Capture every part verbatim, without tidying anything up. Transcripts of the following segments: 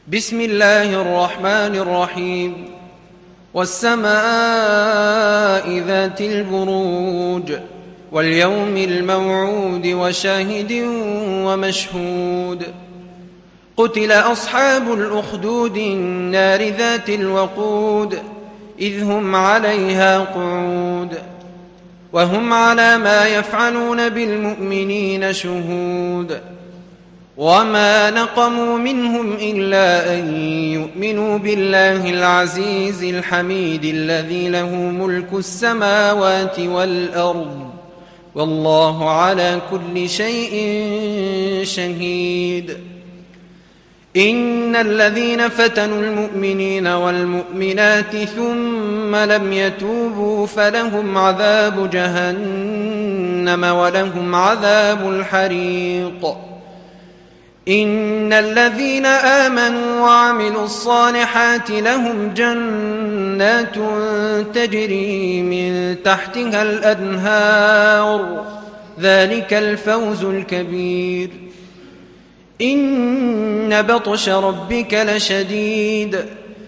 بسم الله الرحمن الرحيم والسماء ذات البروج واليوم الموعود وشاهد ومشهود قتل أصحاب الأخدود النار ذات الوقود إذ هم عليها قعود وهم على ما يفعلون بالمؤمنين شهود وما نقموا منهم إلا أن يؤمنوا بالله العزيز الحميد الذي له ملك السماوات والأرض والله على كل شيء شهيد. إن الذين فتنوا المؤمنين والمؤمنات ثم لم يتوبوا فلهم عذاب جهنم ولهم عذاب الحريق. إن الذين آمنوا وعملوا الصالحات لهم جنات تجري من تحتها الأنهار ذلك الفوز الكبير. إن بطش ربك لشديد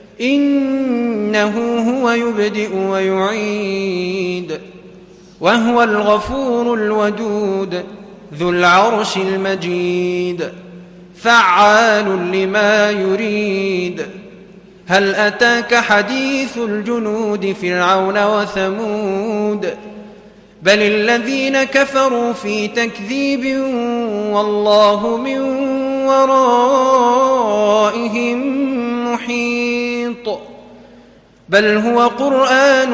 إنه هو يبدئ ويعيد وهو الغفور الودود ذو العرش المجيد فعال لما يريد. هل أتاك حديث الجنود فرعون وثمود بل الذين كفروا في تكذيب والله من ورائهم محيط بل هو قرآن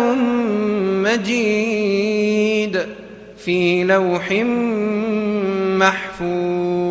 مجيد في لوح محفوظ.